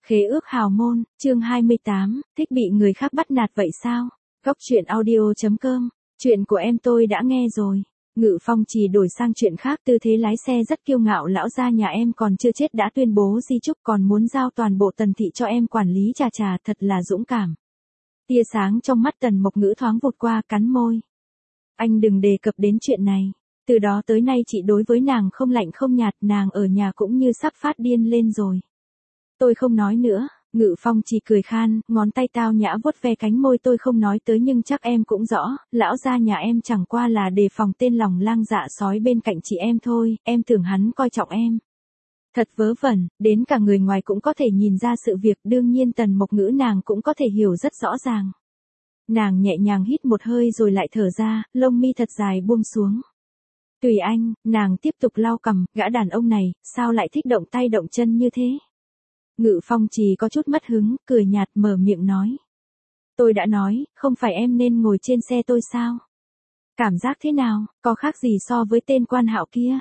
Khế ước hào môn, chương 28, thích bị người khác bắt nạt vậy sao? Góc truyện audio.com, chuyện của em tôi đã nghe rồi. Ngự Phong chỉ đổi sang chuyện khác, tư thế lái xe rất kiêu ngạo. Lão gia nhà em còn chưa chết đã tuyên bố di chúc, còn muốn giao toàn bộ Tần thị cho em quản lý, chà chà, thật là dũng cảm. Tia sáng trong mắt Tần Mộc Ngữ thoáng vụt qua, cắn môi. Anh đừng đề cập đến chuyện này. Từ đó tới nay chị đối với nàng không lạnh không nhạt, nàng ở nhà cũng như sắp phát điên lên rồi. Tôi không nói nữa. Ngự Phong chỉ cười khan, ngón tay tao nhã vuốt ve cánh môi. Tôi không nói tới nhưng chắc em cũng rõ, lão gia nhà em chẳng qua là đề phòng tên lòng lang dạ sói bên cạnh chị em thôi, em tưởng hắn coi trọng em. Thật vớ vẩn, đến cả người ngoài cũng có thể nhìn ra sự việc, đương nhiên Tần Mộc Ngữ nàng cũng có thể hiểu rất rõ ràng. Nàng nhẹ nhàng hít một hơi rồi lại thở ra, lông mi thật dài buông xuống. Tùy anh, nàng tiếp tục lau cằm, gã đàn ông này, sao lại thích động tay động chân như thế? Ngự Phong chỉ có chút mất hứng, cười nhạt mở miệng nói. Tôi đã nói, không phải em nên ngồi trên xe tôi sao? Cảm giác thế nào, có khác gì so với tên Quan Hạo kia?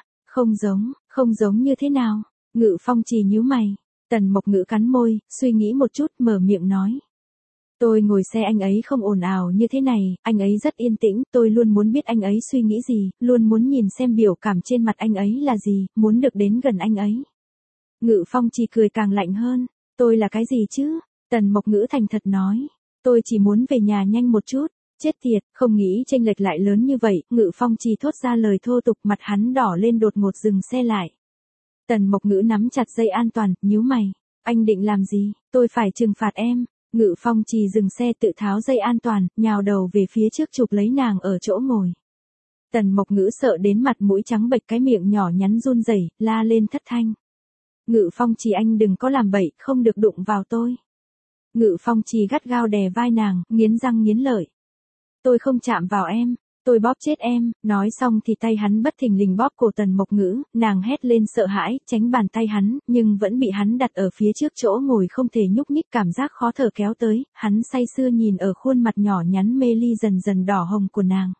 Không giống như thế nào? Ngự Phong chỉ nhíu mày. Tần Mộc Ngữ cắn môi, suy nghĩ một chút, mở miệng nói. Tôi ngồi xe anh ấy không ồn ào như thế này, anh ấy rất yên tĩnh, tôi luôn muốn biết anh ấy suy nghĩ gì, luôn muốn nhìn xem biểu cảm trên mặt anh ấy là gì, muốn được đến gần anh ấy. Ngự Phong chỉ cười càng lạnh hơn. Tôi là cái gì chứ? Tần Mộc Ngữ thành thật nói. Tôi chỉ muốn về nhà nhanh một chút. Chết tiệt, không nghĩ chênh lệch lại lớn như vậy. Ngự Phong chỉ thốt ra lời thô tục, mặt hắn đỏ lên, đột ngột dừng xe lại. Tần Mộc Ngữ nắm chặt dây an toàn, nhíu mày. Anh định làm gì? Tôi phải trừng phạt em. Ngự Phong chỉ dừng xe, tự tháo dây an toàn, nhào đầu về phía trước chụp lấy nàng ở chỗ ngồi. Tần Mộc Ngữ sợ đến mặt mũi trắng bệch, cái miệng nhỏ nhắn run rẩy, la lên thất thanh. Ngự Phong chỉ anh đừng có làm bậy, không được đụng vào tôi. Ngự Phong chỉ gắt gao đè vai nàng, nghiến răng nghiến lợi. Tôi không chạm vào em, tôi bóp chết em. Nói xong thì tay hắn bất thình lình bóp cổ Tần Mộc Ngữ, nàng hét lên sợ hãi, tránh bàn tay hắn, nhưng vẫn bị hắn đặt ở phía trước chỗ ngồi không thể nhúc nhích, cảm giác khó thở kéo tới, hắn say sưa nhìn ở khuôn mặt nhỏ nhắn mê ly dần dần đỏ hồng của nàng.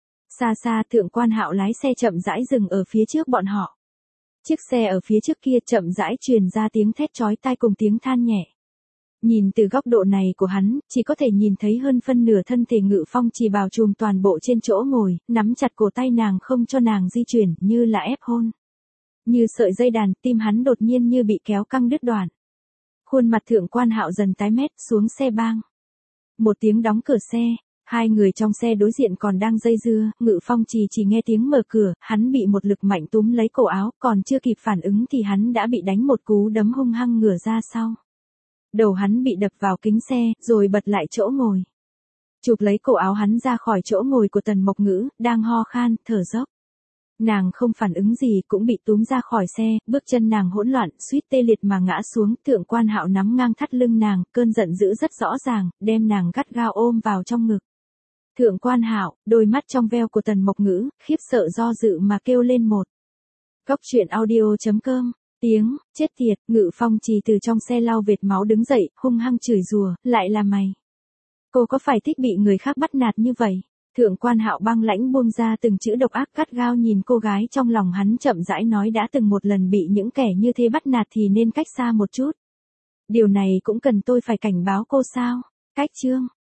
Xa xa Thượng Quan Hạo lái xe chậm rãi dừng ở phía trước bọn họ. Chiếc xe ở phía trước kia chậm rãi truyền ra tiếng thét chói tai cùng tiếng than nhẹ. Nhìn từ góc độ này của hắn, chỉ có thể nhìn thấy hơn phân nửa thân thể Ngự Phong chỉ bao trùm toàn bộ trên chỗ ngồi, nắm chặt cổ tay nàng không cho nàng di chuyển, như là ép hôn. Như sợi dây đàn, tim hắn đột nhiên như bị kéo căng đứt đoạn. Khuôn mặt Thượng Quan Hạo dần tái mét, xuống xe bang. Một tiếng đóng cửa xe. Hai người trong xe đối diện còn đang dây dưa, Ngự Phong chỉ nghe tiếng mở cửa, hắn bị một lực mạnh túm lấy cổ áo, còn chưa kịp phản ứng thì hắn đã bị đánh một cú đấm hung hăng ngửa ra sau. Đầu hắn bị đập vào kính xe, rồi bật lại chỗ ngồi. Chụp lấy cổ áo hắn ra khỏi chỗ ngồi của Tần Mộc Ngữ, đang ho khan, thở dốc. Nàng không phản ứng gì cũng bị túm ra khỏi xe, bước chân nàng hỗn loạn, suýt tê liệt mà ngã xuống. Thượng Quan Hạo nắm ngang thắt lưng nàng, cơn giận dữ rất rõ ràng, đem nàng gắt gao ôm vào trong ngực. Thượng Quan Hạo, đôi mắt trong veo của Tần Mộc Ngữ, khiếp sợ do dự mà kêu lên một. Góc truyện audio.com, tiếng, chết tiệt. Ngự Phong chỉ từ trong xe lau vệt máu đứng dậy, hung hăng chửi rủa, lại là mày. Cô có phải thích bị người khác bắt nạt như vậy? Thượng Quan Hạo băng lãnh buông ra từng chữ độc ác, gắt gao nhìn cô gái trong lòng hắn, chậm rãi nói, đã từng một lần bị những kẻ như thế bắt nạt thì nên cách xa một chút. Điều này cũng cần tôi phải cảnh báo cô sao? Cách chương.